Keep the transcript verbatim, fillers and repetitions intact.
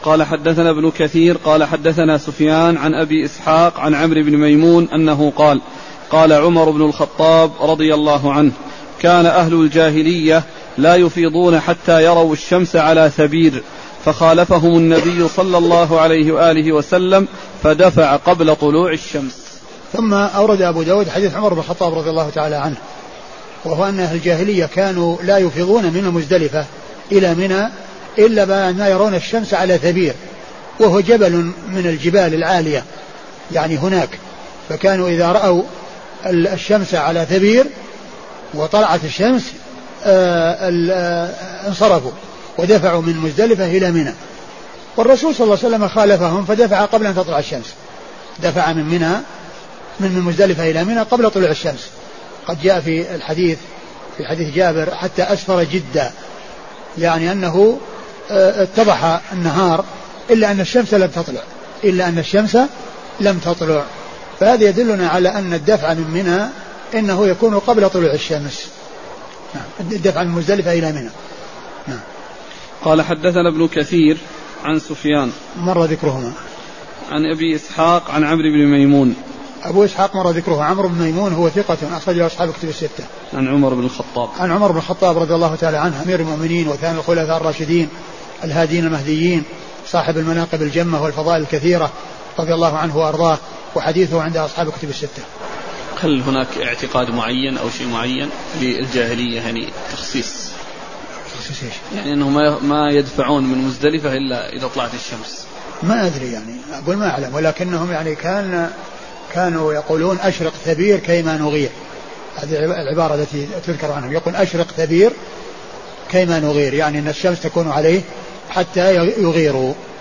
قال حدثنا ابن كثير قال حدثنا سفيان عن أبي إسحاق عن عمرو بن ميمون أنه قال قال عمر بن الخطاب رضي الله عنه كان أهل الجاهلية لا يفيضون حتى يروا الشمس على ثبير فخالفهم النبي صلى الله عليه وآله وسلم فدفع قبل طلوع الشمس. ثم أورد أبو داود حديث عمر بن الخطاب رضي الله تعالى عنه، وهو أن أهل الجاهلية كانوا لا يفيضون من المزدلفة إلى منى إلا بعد ما يرون الشمس على ثبير، وهو جبل من الجبال العالية يعني هناك، فكانوا إذا رأوا الشمس على ثبير وطلعت الشمس انصرفوا ودفعوا من مزدلفة إلى منى. والرسول صلى الله عليه وسلم خالفهم فدفع قبل أن تطلع الشمس، دفع من منى من مزدلفة إلى منى قبل طلوع الشمس. قد جاء في الحديث في حديث جابر حتى أسفر جدا، يعني أنه اتضح النهار إلا أن الشمس لم تطلع إلا أن الشمس لم تطلع فهذا يدلنا على أن الدفع من منى إنه يكون قبل طلوع الشمس. الدفع من مزدلفة إلى منى. نعم. قال حدثنا ابن كثير عن سفيان مر ذكرهما عن أبي إسحاق عن عمرو بن ميمون. أبو إسحاق مر ذكره. عمرو بن ميمون هو ثقة أخرجه أصحاب الكتب الستة. عن عمر بن الخطاب عن عمر بن الخطاب رضي الله تعالى عنه أمير المؤمنين وثاني الخلفاء الراشدين الهادين المهديين صاحب المناقب الجمة والفضائل الكثيرة رضي الله عنه وأرضاه، وحديثه عند أصحاب الكتب الستة. هل هناك اعتقاد معين أو شيء معين للجاهلية يعني تخصيص تخصيص إيش؟ يعني أنه ما ما يدفعون من مزدلفة إلا إذا طلعت الشمس؟ ما أدري يعني أقول ما أعلم، ولكنهم يعني كان كانوا يقولون أشرق ثبير كيما نغير، هذه العبارة التي تذكر عنهم، يقول أشرق ثبير كيما نغير، يعني أن الشمس تكون عليه حتى يغيروا.